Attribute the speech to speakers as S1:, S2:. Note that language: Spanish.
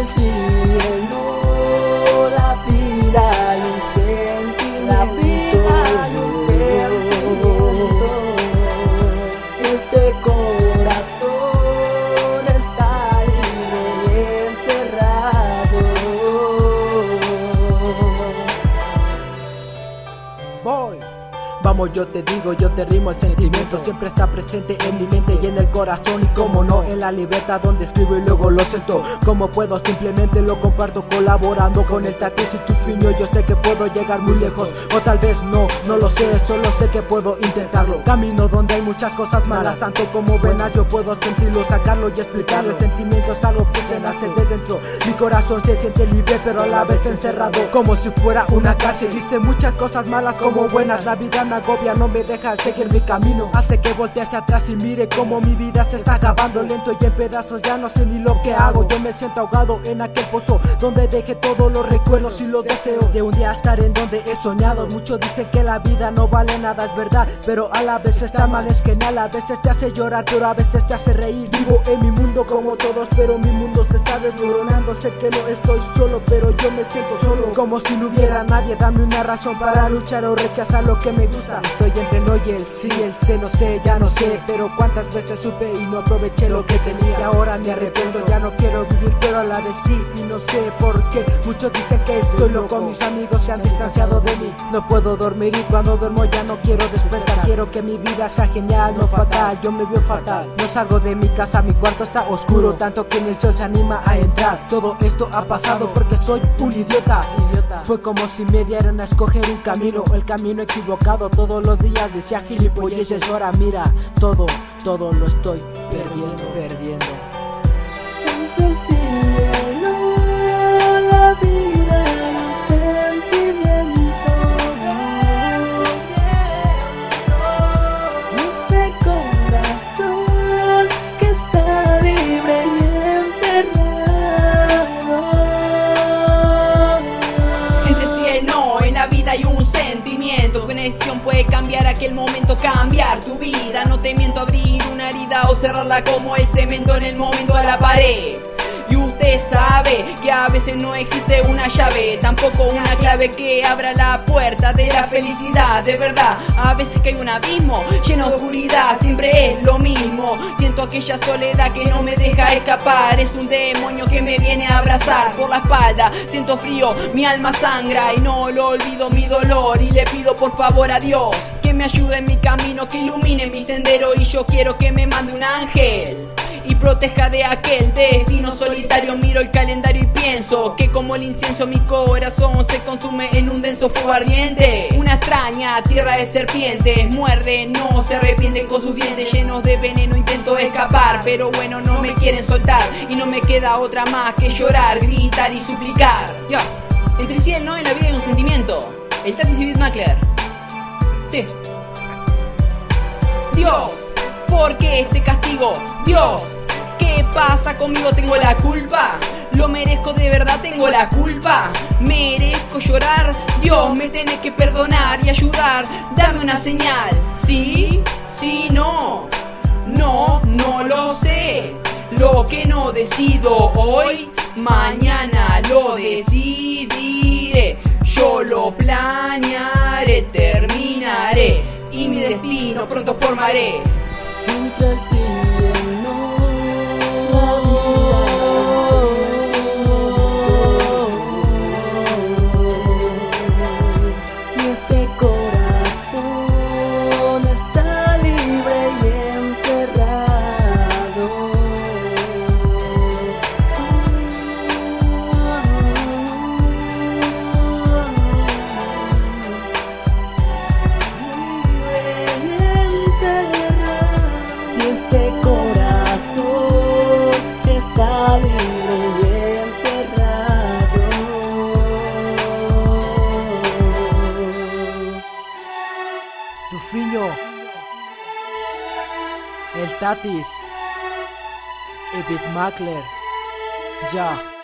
S1: el cielo, la vida y un sentimiento, este corazón está libre y encerrado.
S2: Voy. Vamos, yo te digo, yo te rimo, el sentimiento siempre está presente en mi mente y en el corazón, y como no, en la libreta donde escribo y luego lo suelto. Como puedo, simplemente lo comparto colaborando con el Tatis y Tufiño. Yo sé que puedo llegar muy lejos, o tal vez no lo sé, solo sé que puedo intentarlo. Camino donde hay muchas cosas malas, tanto como buenas, yo puedo sentirlo, sacarlo y explicarlo. El sentimiento es algo que se nace de dentro, mi corazón se siente libre pero a la vez encerrado, como si fuera una cárcel. Hice muchas cosas malas como buenas, la vida me agobia, no me deja seguir mi camino, hace que voltee hacia atrás y mire como mi vida se está acabando lento y en pedazos. Ya no sé ni lo que hago, yo me siento ahogado en aquel pozo donde dejé todos los recuerdos y los deseos de un día estar en donde he soñado. Muchos dicen que la vida no vale nada, es verdad, pero a la vez está mal, es genial. A veces te hace llorar, pero a veces te hace reír. Vivo en mi mundo como todos, pero mi mundo se está desmoronando. Sé que no estoy solo, pero yo me siento solo, como si no hubiera nadie. Dame una razón para luchar o rechazar lo que me gusta. Estoy entre no y el sí, el sé, no sé, ya no sé, pero cuántas veces supe y no aproveché lo que tenía. Y ahora me arrepiento, ya no quiero vivir, pero a la vez sí, y no sé por qué. Muchos dicen que estoy loco, mis amigos se han distanciado de mí. No puedo dormir y cuando duermo ya no quiero despertar. Quiero que mi vida sea genial, no fatal, yo me veo fatal. No salgo de mi casa, mi cuarto está oscuro, tanto que ni el sol se anima a entrar. Todo esto ha pasado porque soy un idiota. Fue como si me dieran a escoger un camino, el camino equivocado. Todos los días decía gilipolleces, ahora mira, todo lo estoy perdiendo.
S1: Entre el cielo, la vida y un sentimiento, este corazón que está libre y encerrado.
S3: Entre el cielo, en la vida hay un sentimiento, tu decisión puede cambiar aquel momento, cambiar tu vida. No te miento, abrir una herida o cerrarla como el cemento en el momento a la pared. Y usted sabe que a veces no existe una llave, tampoco una clave que abra la puerta de la felicidad. De verdad, a veces que hay un abismo lleno de oscuridad, siempre es lo mismo. Siento aquella soledad que no me deja escapar, es un demonio que me viene a abrazar por la espalda. Siento frío, mi alma sangra y no lo olvido mi dolor, y le pido por favor a Dios que me ayude en mi camino, que ilumine mi sendero. Y yo quiero que me mande un ángel y proteja de aquel destino solitario. Miro el calendario y pienso que como el incienso mi corazón se consume en un denso fuego ardiente. Una extraña tierra de serpientes muerde, no se arrepienten, con sus dientes llenos de veneno intento escapar, pero bueno, no me quieren soltar y no me queda otra más que llorar, gritar y suplicar. Yo, entre sí el no, en la vida hay un sentimiento. El Tatis y Beatmaker. Sí. Dios, ¿por qué este castigo? Dios, ¿qué pasa conmigo? ¿Tengo la culpa? ¿Lo merezco de verdad? ¿Tengo la culpa? ¿Merezco llorar? Dios, me tenés que perdonar y ayudar. Dame una señal. ¿Sí? ¿Sí? ¿No? No, no lo sé. Lo que no decido hoy, mañana lo decidiré. Yo lo planearé, terminaré y mi destino pronto formaré.
S1: Entre el cielo, la vida y este corazón está libre y encerrado. Este corazón que está libre y encerrado.
S2: Tufiño, el Tatis y Beatmaker, ya.